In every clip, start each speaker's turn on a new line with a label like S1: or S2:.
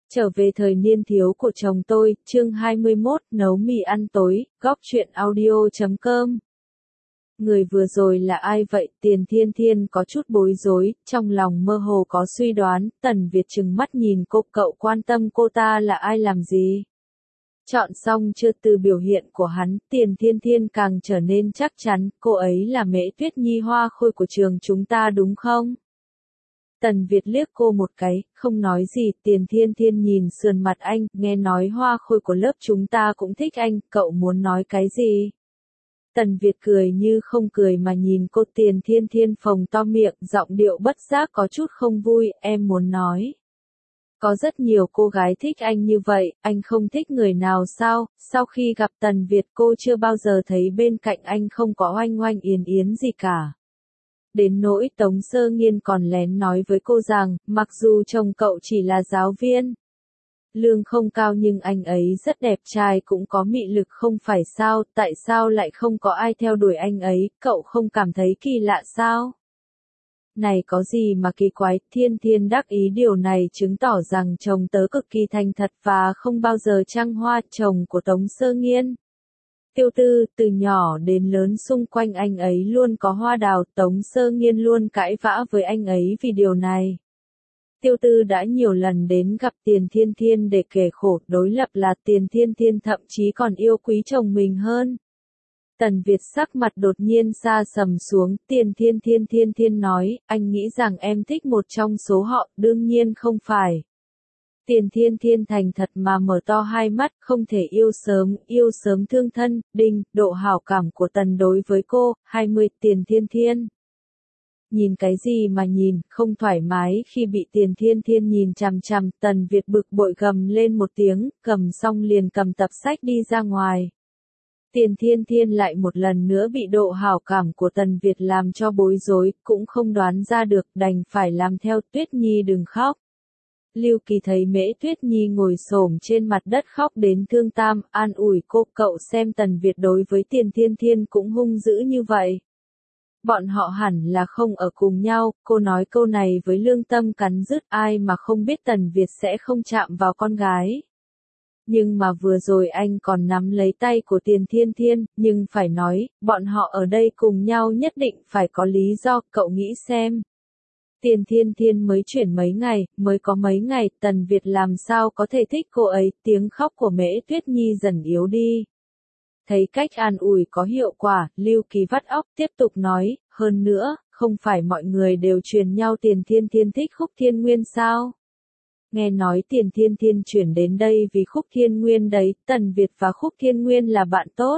S1: Trở về thời niên thiếu của chồng tôi, chương 21, nấu mì ăn tối, góc truyện audio.com. Người vừa rồi là ai vậy? Tiền Thiên Thiên có chút bối rối, trong lòng mơ hồ có suy đoán, Tần Việt trừng mắt nhìn cô, cậu quan tâm cô ta là ai làm gì? Chọn xong chưa? Từ biểu hiện của hắn, Tiền Thiên Thiên càng trở nên chắc chắn, cô ấy là Mễ Tuyết Nhi hoa khôi của trường chúng ta đúng không? Tần Việt liếc cô một cái, không nói gì. Tiền Thiên Thiên nhìn sườn mặt anh, nghe nói hoa khôi của lớp chúng ta cũng thích anh, cậu muốn nói cái gì? Tần Việt cười như không cười mà nhìn cô. Tiền Thiên Thiên phồng to miệng, giọng điệu bất giác có chút không vui, em muốn nói. Có rất nhiều cô gái thích anh như vậy, anh không thích người nào sao? Sau khi gặp Tần Việt cô chưa bao giờ thấy bên cạnh anh không có oanh oanh yến yến gì cả. Đến nỗi Tống Sơ Nghiên còn lén nói với cô rằng, mặc dù chồng cậu chỉ là giáo viên, lương không cao nhưng anh ấy rất đẹp trai cũng có mị lực không phải sao, tại sao lại không có ai theo đuổi anh ấy, cậu không cảm thấy kỳ lạ sao? Này có gì mà kỳ quái? Thiên Thiên đắc ý, điều này chứng tỏ rằng chồng tớ cực kỳ thành thật và không bao giờ trăng hoa. Chồng của Tống Sơ Nghiên, Tiêu Tư, từ nhỏ đến lớn xung quanh anh ấy luôn có hoa đào. Tống Sơ Nghiên luôn cãi vã với anh ấy vì điều này. Tiêu Tư đã nhiều lần đến gặp Tiền Thiên Thiên để kể khổ, đối lập là Tiền Thiên Thiên thậm chí còn yêu quý chồng mình hơn. Tần Việt sắc mặt đột nhiên sa sầm xuống. Tiền Thiên Thiên nói, anh nghĩ rằng em thích một trong số họ, đương nhiên không phải. Tiền Thiên Thiên thành thật mà mở to hai mắt, không thể yêu sớm thương thân. Đinh, độ hảo cảm của Tần đối với cô, 20. Tiền Thiên Thiên. Nhìn cái gì mà nhìn, không thoải mái khi bị Tiền Thiên Thiên nhìn chằm chằm. Tần Việt bực bội gầm lên một tiếng, cầm xong liền cầm tập sách đi ra ngoài. Tiền Thiên Thiên lại một lần nữa bị độ hảo cảm của Tần Việt làm cho bối rối, cũng không đoán ra được, đành phải làm theo. Tuyết Nhi đừng khóc. Lưu Kỳ thấy Mễ Tuyết Nhi ngồi xổm trên mặt đất khóc đến thương tam, an ủi cô, cậu xem Tần Việt đối với Tiền Thiên Thiên cũng hung dữ như vậy. Bọn họ hẳn là không ở cùng nhau. Cô nói câu này với lương tâm cắn rứt, ai mà không biết Tần Việt sẽ không chạm vào con gái. Nhưng mà vừa rồi anh còn nắm lấy tay của Tiền Thiên Thiên, nhưng phải nói, bọn họ ở đây cùng nhau nhất định phải có lý do, cậu nghĩ xem. Tiền Thiên Thiên mới chuyển mấy ngày, mới có mấy ngày, Tần Việt làm sao có thể thích cô ấy? Tiếng khóc của Mễ Tuyết Nhi dần yếu đi. Thấy cách an ủi có hiệu quả, Lưu Kỳ vắt óc tiếp tục nói, hơn nữa, không phải mọi người đều truyền nhau Tiền Thiên Thiên thích Khúc Thiên Nguyên sao? Nghe nói Tiền Thiên Thiên chuyển đến đây vì Khúc Thiên Nguyên đấy. Tần Việt và Khúc Thiên Nguyên là bạn tốt.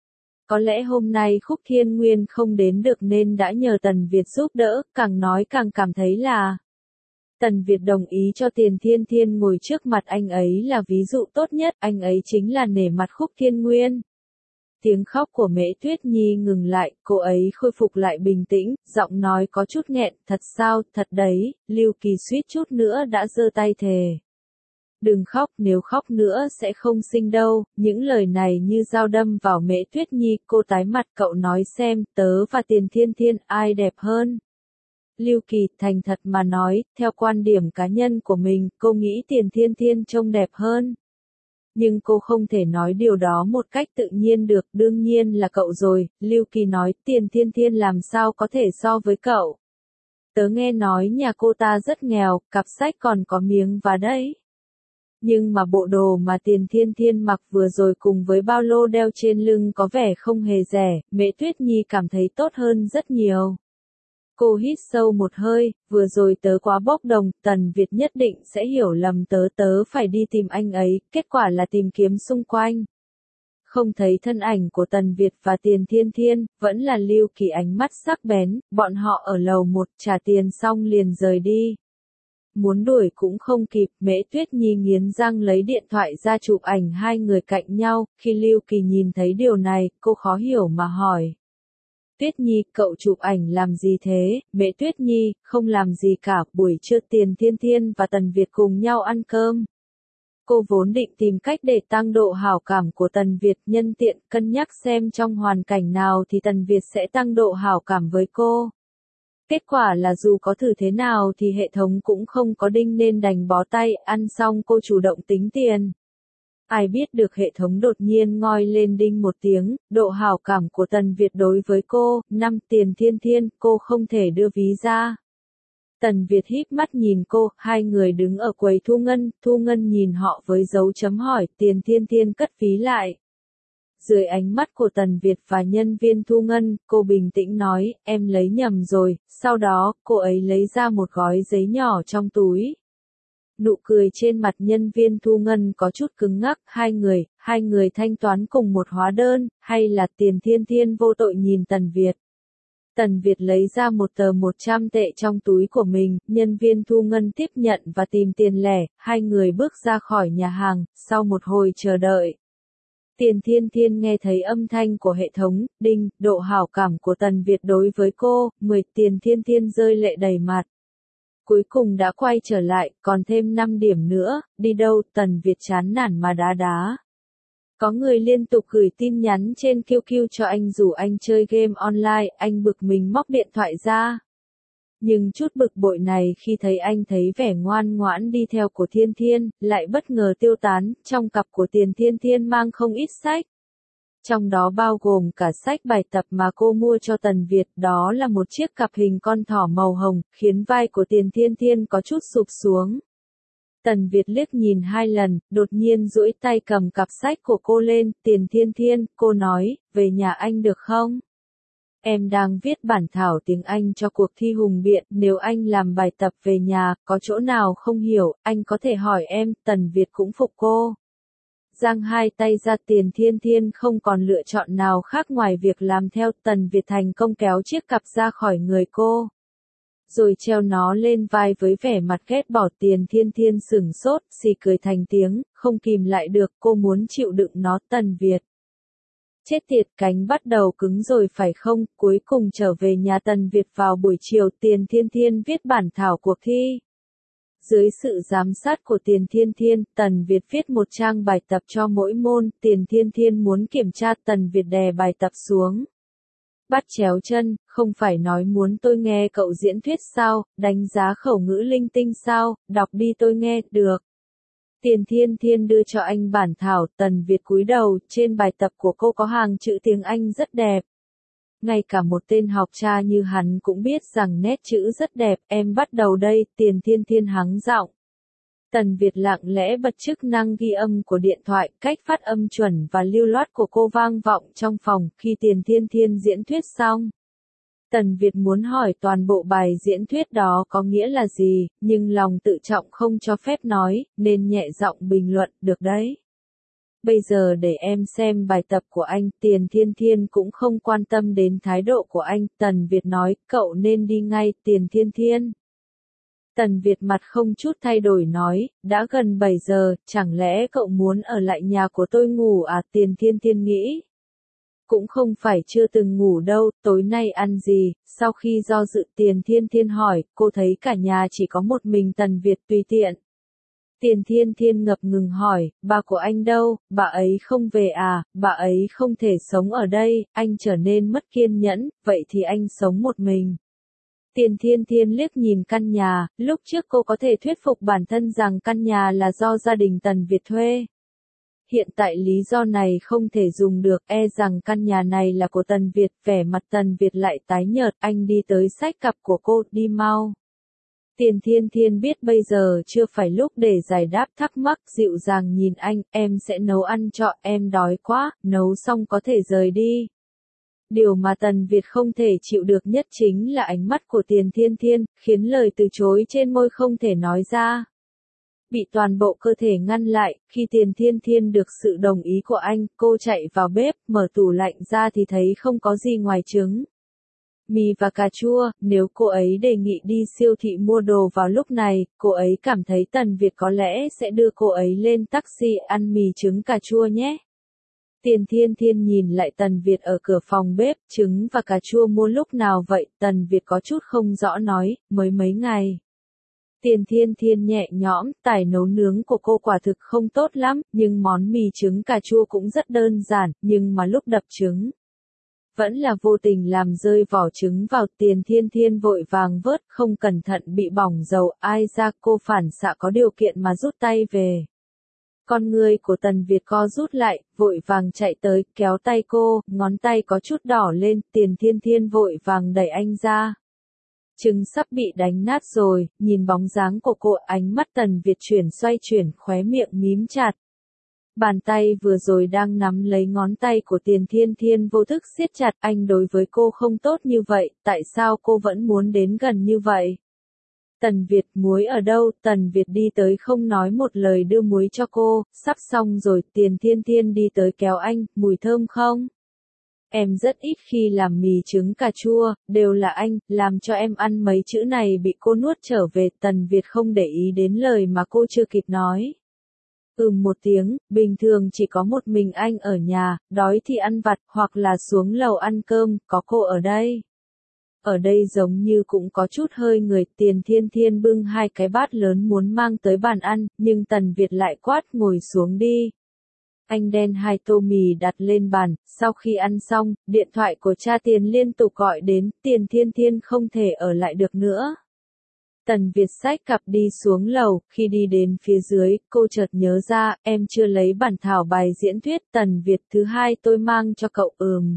S1: Có lẽ hôm nay Khúc Thiên Nguyên không đến được nên đã nhờ Tần Việt giúp đỡ, càng nói càng cảm thấy là Tần Việt đồng ý cho Tiền Thiên Thiên ngồi trước mặt anh ấy là ví dụ tốt nhất, anh ấy chính là nể mặt Khúc Thiên Nguyên. Tiếng khóc của Mễ Tuyết Nhi ngừng lại, cô ấy khôi phục lại bình tĩnh, giọng nói có chút nghẹn, thật sao, thật đấy. Lưu Kỳ suýt chút nữa đã giơ tay thề. Đừng khóc, nếu khóc nữa sẽ không sinh đâu. Những lời này như dao đâm vào Mễ Tuyết Nhi, cô tái mặt, cậu nói xem, tớ và Tiền Thiên Thiên ai đẹp hơn? Lưu Kỳ thành thật mà nói, theo quan điểm cá nhân của mình, cô nghĩ Tiền Thiên Thiên trông đẹp hơn. Nhưng cô không thể nói điều đó một cách tự nhiên được, đương nhiên là cậu rồi. Lưu Kỳ nói, Tiền Thiên Thiên làm sao có thể so với cậu? Tớ nghe nói nhà cô ta rất nghèo, cặp sách còn có miếng vá đấy. Nhưng mà bộ đồ mà Tiền Thiên Thiên mặc vừa rồi cùng với bao lô đeo trên lưng có vẻ không hề rẻ. Mễ Tuyết Nhi cảm thấy tốt hơn rất nhiều. Cô hít sâu một hơi, vừa rồi tớ quá bốc đồng, Tần Việt nhất định sẽ hiểu lầm tớ phải đi tìm anh ấy, kết quả là tìm kiếm xung quanh. Không thấy thân ảnh của Tần Việt và Tiền Thiên Thiên, vẫn là Lưu Kỳ ánh mắt sắc bén, bọn họ ở lầu 1 trả tiền xong liền rời đi. Muốn đuổi cũng không kịp, Mễ Tuyết Nhi nghiến răng lấy điện thoại ra chụp ảnh hai người cạnh nhau. Khi Lưu Kỳ nhìn thấy điều này, cô khó hiểu mà hỏi. Tuyết Nhi, cậu chụp ảnh làm gì thế? Mẹ Tuyết Nhi, không làm gì cả, buổi trưa Tiền Thiên Thiên và Tần Việt cùng nhau ăn cơm. Cô vốn định tìm cách để tăng độ hảo cảm của Tần Việt, nhân tiện cân nhắc xem trong hoàn cảnh nào thì Tần Việt sẽ tăng độ hảo cảm với cô. Kết quả là dù có thử thế nào thì hệ thống cũng không có đinh nên đành bó tay, ăn xong cô chủ động tính tiền. Ai biết được hệ thống đột nhiên ngoi lên đinh một tiếng, độ hảo cảm của Tần Việt đối với cô, 5 tiền thiên thiên, cô không thể đưa ví ra. Tần Việt híp mắt nhìn cô, hai người đứng ở quầy Thu Ngân nhìn họ với dấu chấm hỏi, tiền thiên thiên cất ví lại. Dưới ánh mắt của Tần Việt và nhân viên Thu Ngân, cô bình tĩnh nói, em lấy nhầm rồi, sau đó, cô ấy lấy ra một gói giấy nhỏ trong túi. Nụ cười trên mặt nhân viên Thu Ngân có chút cứng ngắc, hai người thanh toán cùng một hóa đơn, hay là tiền thiên thiên vô tội nhìn Tần Việt. Tần Việt lấy ra một tờ 100 tệ trong túi của mình, nhân viên Thu Ngân tiếp nhận và tìm tiền lẻ, hai người bước ra khỏi nhà hàng, sau một hồi chờ đợi. Tiền thiên thiên nghe thấy âm thanh của hệ thống, đinh, độ hảo cảm của Tần Việt đối với cô, 10 tiền thiên thiên rơi lệ đầy mặt. Cuối cùng đã quay trở lại, còn thêm 5 điểm nữa, đi đâu, Tần Việt chán nản mà đá. Có người liên tục gửi tin nhắn trên QQ cho anh rủ anh chơi game online, anh bực mình móc điện thoại ra. Nhưng chút bực bội này khi thấy anh thấy vẻ ngoan ngoãn đi theo của Thiên Thiên, lại bất ngờ tiêu tán, trong cặp của tiền Thiên Thiên mang không ít sách. Trong đó bao gồm cả sách bài tập mà cô mua cho Tần Việt, đó là một chiếc cặp hình con thỏ màu hồng, khiến vai của tiền Thiên Thiên có chút sụp xuống. Tần Việt liếc nhìn 2 lần, đột nhiên duỗi tay cầm cặp sách của cô lên, tiền Thiên Thiên, cô nói, về nhà anh được không? Em đang viết bản thảo tiếng Anh cho cuộc thi hùng biện, nếu anh làm bài tập về nhà, có chỗ nào không hiểu, anh có thể hỏi em, Tần Việt cũng phục cô. Giang hai tay ra, tiền Thiên Thiên không còn lựa chọn nào khác ngoài việc làm theo, Tần Việt thành công kéo chiếc cặp ra khỏi người cô. Rồi treo nó lên vai với vẻ mặt ghét bỏ, tiền Thiên Thiên sửng sốt, xì cười thành tiếng, không kìm lại được, cô muốn chịu đựng nó, Tần Việt. Chết tiệt, cánh bắt đầu cứng rồi phải không, cuối cùng trở về nhà Tần Việt vào buổi chiều, tiền Thiên Thiên viết bản thảo cuộc thi. Dưới sự giám sát của tiền Thiên Thiên, Tần Việt viết một trang bài tập cho mỗi môn, tiền Thiên Thiên muốn kiểm tra, Tần Việt đè bài tập xuống. Bắt chéo chân, không phải nói muốn tôi nghe cậu diễn thuyết sao, đánh giá khẩu ngữ linh tinh sao, đọc đi tôi nghe, được. Tiền Thiên Thiên đưa cho anh bản thảo, Tần Việt cúi đầu, trên bài tập của cô có hàng chữ tiếng Anh rất đẹp. Ngay cả một tên học cha như hắn cũng biết rằng nét chữ rất đẹp, em bắt đầu đây, tiền Thiên Thiên hắng giọng. Tần Việt lặng lẽ bật chức năng ghi âm của điện thoại, cách phát âm chuẩn và lưu loát của cô vang vọng trong phòng, khi tiền Thiên Thiên diễn thuyết xong. Tần Việt muốn hỏi toàn bộ bài diễn thuyết đó có nghĩa là gì, nhưng lòng tự trọng không cho phép nói, nên nhẹ giọng bình luận, được đấy. Bây giờ để em xem bài tập của anh, tiền Thiên Thiên cũng không quan tâm đến thái độ của anh, Tần Việt nói, cậu nên đi ngay, tiền Thiên Thiên. Tần Việt mặt không chút thay đổi nói, đã gần 7 giờ, chẳng lẽ cậu muốn ở lại nhà của tôi ngủ à, tiền Thiên Thiên nghĩ. Cũng không phải chưa từng ngủ đâu, tối nay ăn gì, sau khi do dự tiền Thiên Thiên hỏi, cô thấy cả nhà chỉ có một mình Tần Việt tùy tiện. Tiền Thiên Thiên ngập ngừng hỏi, bà của anh đâu, bà ấy không về à, bà ấy không thể sống ở đây, anh trở nên mất kiên nhẫn, vậy thì anh sống một mình. Tiền Thiên Thiên liếc nhìn căn nhà, lúc trước cô có thể thuyết phục bản thân rằng căn nhà là do gia đình Tần Việt thuê. Hiện tại lý do này không thể dùng được, e rằng căn nhà này là của Tần Việt, vẻ mặt Tần Việt lại tái nhợt, anh đi tới xách cặp của cô, đi mau. Tiền Thiên Thiên biết bây giờ chưa phải lúc để giải đáp thắc mắc, dịu dàng nhìn anh, em sẽ nấu ăn cho, em đói quá, nấu xong có thể rời đi. Điều mà Tần Việt không thể chịu được nhất chính là ánh mắt của tiền Thiên Thiên, khiến lời từ chối trên môi không thể nói ra. Bị toàn bộ cơ thể ngăn lại, khi tiền Thiên Thiên được sự đồng ý của anh, cô chạy vào bếp, mở tủ lạnh ra thì thấy không có gì ngoài trứng, mì và cà chua. Nếu cô ấy đề nghị đi siêu thị mua đồ vào lúc này, cô ấy cảm thấy Tần Việt có lẽ sẽ đưa cô ấy lên taxi ăn mì trứng cà chua nhé. Tiền Thiên Thiên nhìn lại Tần Việt ở cửa phòng bếp, trứng và cà chua mua lúc nào vậy, Tần Việt có chút không rõ nói, mới mấy ngày. Tiền Thiên Thiên nhẹ nhõm, tài nấu nướng của cô quả thực không tốt lắm, nhưng món mì trứng cà chua cũng rất đơn giản, nhưng mà lúc đập trứng vẫn là vô tình làm rơi vỏ trứng vào. Tiền Thiên Thiên vội vàng vớt, không cẩn thận bị bỏng dầu, ai ra cô phản xạ có điều kiện mà rút tay về. Con người của Tần Việt co rút lại, vội vàng chạy tới, kéo tay cô, ngón tay có chút đỏ lên, Tiền Thiên Thiên vội vàng đẩy anh ra. Trứng sắp bị đánh nát rồi, nhìn bóng dáng của cô, ánh mắt Tần Việt xoay chuyển, khóe miệng mím chặt. Bàn tay vừa rồi đang nắm lấy ngón tay của Tiền Thiên Thiên vô thức siết chặt, anh đối với cô không tốt như vậy, tại sao cô vẫn muốn đến gần như vậy? Tần Việt, muối ở đâu? Tần Việt đi tới không nói một lời đưa muối cho cô, sắp xong rồi. Tiền Thiên Thiên đi tới kéo anh, mùi thơm không? Em rất ít khi làm mì trứng cà chua, đều là anh, làm cho em ăn. Mấy chữ này bị cô nuốt trở về. Tần Việt không để ý đến lời mà cô chưa kịp nói. Một tiếng, bình thường chỉ có một mình anh ở nhà, đói thì ăn vặt, hoặc là xuống lầu ăn cơm, có cô ở đây. Ở đây giống như cũng có chút hơi người. Tiền Thiên Thiên bưng hai cái bát lớn muốn mang tới bàn ăn, nhưng Tần Việt lại quát ngồi xuống đi. Anh đen hai tô mì đặt lên bàn, sau khi ăn xong, điện thoại của cha Tiền liên tục gọi đến, Tiền Thiên Thiên không thể ở lại được nữa. Tần Việt xách cặp đi xuống lầu, khi đi đến phía dưới, cô chợt nhớ ra, em chưa lấy bản thảo bài diễn thuyết. Tần Việt, thứ hai tôi mang cho cậu.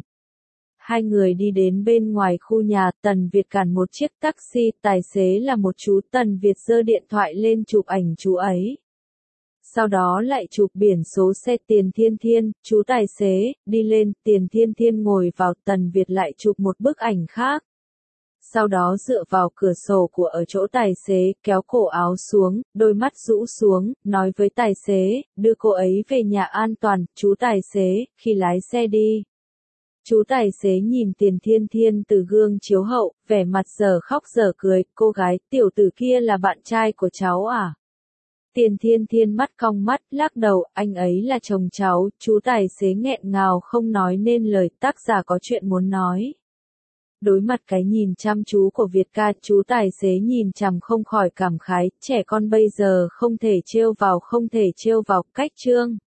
S1: Hai người đi đến bên ngoài khu nhà, Tần Việt cản một chiếc taxi, tài xế là một chú. Tần Việt giơ điện thoại lên chụp ảnh chú ấy. Sau đó lại chụp biển số xe Tiền Thiên Thiên, chú tài xế, đi lên, Tiền Thiên Thiên ngồi vào, Tần Việt lại chụp một bức ảnh khác. Sau đó dựa vào cửa sổ của ở chỗ tài xế, kéo cổ áo xuống, đôi mắt rũ xuống, nói với tài xế, đưa cô ấy về nhà an toàn. Chú tài xế, khi lái xe đi. Chú tài xế nhìn Tiền Thiên Thiên từ gương chiếu hậu, vẻ mặt dở khóc dở cười, cô gái, tiểu tử kia là bạn trai của cháu à? Tiền Thiên Thiên mắt cong mắt, lắc đầu, anh ấy là chồng cháu. Chú tài xế nghẹn ngào không nói nên lời, tác giả có chuyện muốn nói. Đối mặt cái nhìn chăm chú của Việt ca, chú tài xế nhìn chằm không khỏi cảm khái, trẻ con bây giờ không thể trêu vào, cách trương.